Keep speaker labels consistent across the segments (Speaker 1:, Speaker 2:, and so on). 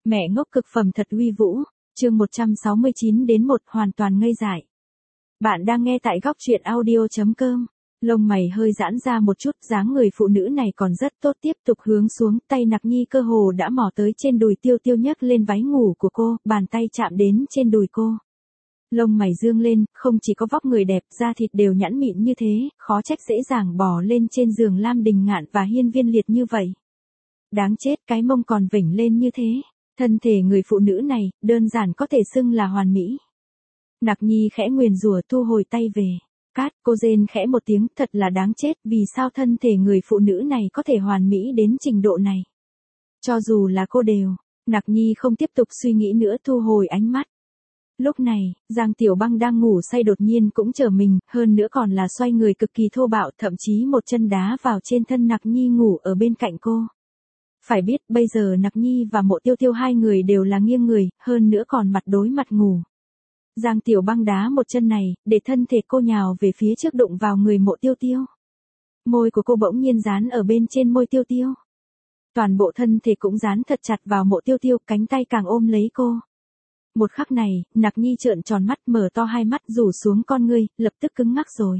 Speaker 1: Mẹ ngốc cực phẩm thật uy vũ, chương 169 đến 1 hoàn toàn ngây dại. Bạn đang nghe tại góc truyện audio.com. Lông mày hơi giãn ra một chút, dáng người phụ nữ này còn rất tốt, tiếp tục hướng xuống, tay Nặc Nhi cơ hồ đã mò tới trên đùi Tiêu Tiêu, nhấc lên váy ngủ của cô, bàn tay chạm đến trên đùi cô. Lông mày dương lên, không chỉ có vóc người đẹp, da thịt đều nhẵn mịn như thế, khó trách dễ dàng bò lên trên giường Lam Đình Ngạn và Hiên Viên Liệt như vậy. Đáng chết, cái mông còn vểnh lên như thế. Thân thể người phụ nữ này, đơn giản có thể xưng là hoàn mỹ. Nặc Nhi khẽ nguyền rủa, thu hồi tay về. Cát, cô rên khẽ một tiếng, thật là đáng chết, vì sao thân thể người phụ nữ này có thể hoàn mỹ đến trình độ này. Cho dù là cô đều, Nặc Nhi không tiếp tục suy nghĩ nữa, thu hồi ánh mắt. Lúc này, Giang Tiểu Băng đang ngủ say đột nhiên cũng trở mình, hơn nữa còn là xoay người cực kỳ thô bạo, thậm chí một chân đá vào trên thân Nặc Nhi ngủ ở bên cạnh cô. Phải biết, bây giờ Nặc Nhi và Mộ Tiêu Tiêu hai người đều là nghiêng người, hơn nữa còn mặt đối mặt ngủ. Giang Tiểu Băng đá một chân này, để thân thể cô nhào về phía trước đụng vào người Mộ Tiêu Tiêu. Môi của cô bỗng nhiên dán ở bên trên môi Tiêu Tiêu. Toàn bộ thân thể cũng dán thật chặt vào Mộ Tiêu Tiêu, cánh tay càng ôm lấy cô. Một khắc này, Nặc Nhi trợn tròn mắt, mở to hai mắt, rủ xuống con ngươi, lập tức cứng ngắc rồi.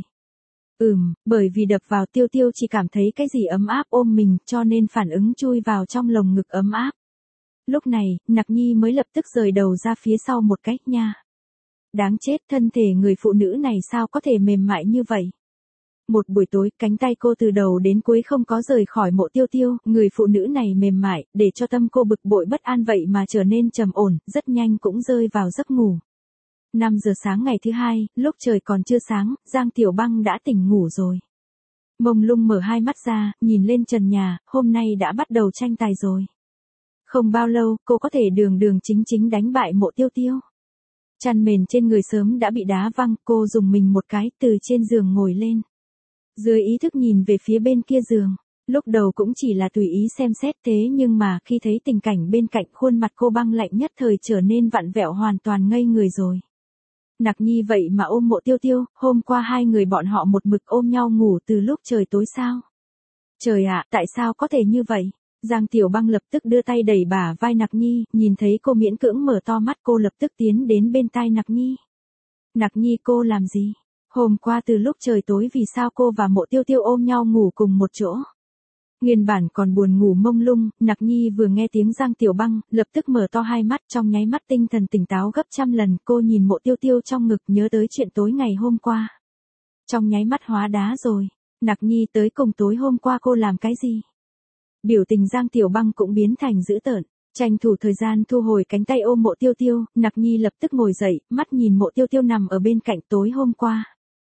Speaker 1: Bởi vì đập vào Tiêu Tiêu chỉ cảm thấy cái gì ấm áp ôm mình, cho nên phản ứng chui vào trong lồng ngực ấm áp. Lúc này, Nặc Nhi mới lập tức rời đầu ra phía sau một cách nha. Đáng chết, thân thể người phụ nữ này sao có thể mềm mại như vậy. Một buổi tối, cánh tay cô từ đầu đến cuối không có rời khỏi Mộ Tiêu Tiêu, người phụ nữ này mềm mại, để cho tâm cô bực bội bất an vậy mà trở nên trầm ổn, rất nhanh cũng rơi vào giấc ngủ. 5 giờ sáng ngày thứ hai, lúc trời còn chưa sáng, Giang Tiểu Băng đã tỉnh ngủ rồi. Mông lung mở hai mắt ra, nhìn lên trần nhà, hôm nay đã bắt đầu tranh tài rồi. Không bao lâu, cô có thể đường đường chính chính đánh bại Mộ Tiêu Tiêu. Chăn mền trên người sớm đã bị đá văng, cô dùng mình một cái, từ trên giường ngồi lên. Dưới ý thức nhìn về phía bên kia giường, lúc đầu cũng chỉ là tùy ý xem xét, thế nhưng mà khi thấy tình cảnh bên cạnh, khuôn mặt cô băng lạnh nhất thời trở nên vặn vẹo, hoàn toàn ngây người rồi. Nặc Nhi vậy mà ôm Mộ Tiêu Tiêu, hôm qua hai người bọn họ một mực ôm nhau ngủ từ lúc trời tối sao? Trời ạ, tại sao có thể như vậy? Giang Tiểu Băng lập tức đưa tay đẩy bả vai Nặc Nhi, nhìn thấy cô miễn cưỡng mở to mắt, cô lập tức tiến đến bên tai Nặc Nhi. Nặc Nhi, cô làm gì? Hôm qua từ lúc trời tối vì sao cô và Mộ Tiêu Tiêu ôm nhau ngủ cùng một chỗ? Nguyên bản còn buồn ngủ mông lung, Nặc Nhi vừa nghe tiếng Giang Tiểu Băng, lập tức mở to hai mắt, trong nháy mắt tinh thần tỉnh táo gấp trăm lần, cô nhìn Mộ Tiêu Tiêu trong ngực, nhớ tới chuyện tối ngày hôm qua. Trong nháy mắt hóa đá rồi, Nặc Nhi, tới cùng tối hôm qua cô làm cái gì? Biểu tình Giang Tiểu Băng cũng biến thành dữ tợn, tranh thủ thời gian thu hồi cánh tay ôm Mộ Tiêu Tiêu, Nặc Nhi lập tức ngồi dậy, mắt nhìn Mộ Tiêu Tiêu nằm ở bên cạnh. Tối hôm qua,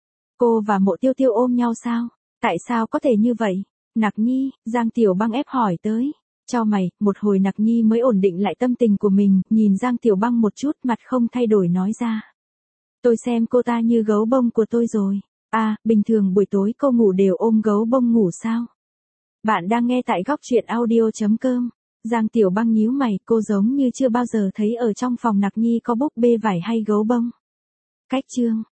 Speaker 1: cô và Mộ Tiêu Tiêu ôm nhau sao? Tại sao có thể như vậy? Nặc Nhi, Giang Tiểu Băng ép hỏi tới. Chau mày, một hồi Nặc Nhi mới ổn định lại tâm tình của mình, nhìn Giang Tiểu Băng một chút, mặt không thay đổi nói ra. Tôi xem cô ta như gấu bông của tôi rồi. À, bình thường buổi tối cô ngủ đều ôm gấu bông ngủ sao? Bạn đang nghe tại góc truyện audio.com. Giang Tiểu Băng nhíu mày, cô giống như chưa bao giờ thấy ở trong phòng Nặc Nhi có búp bê vải hay gấu bông. Cách chương.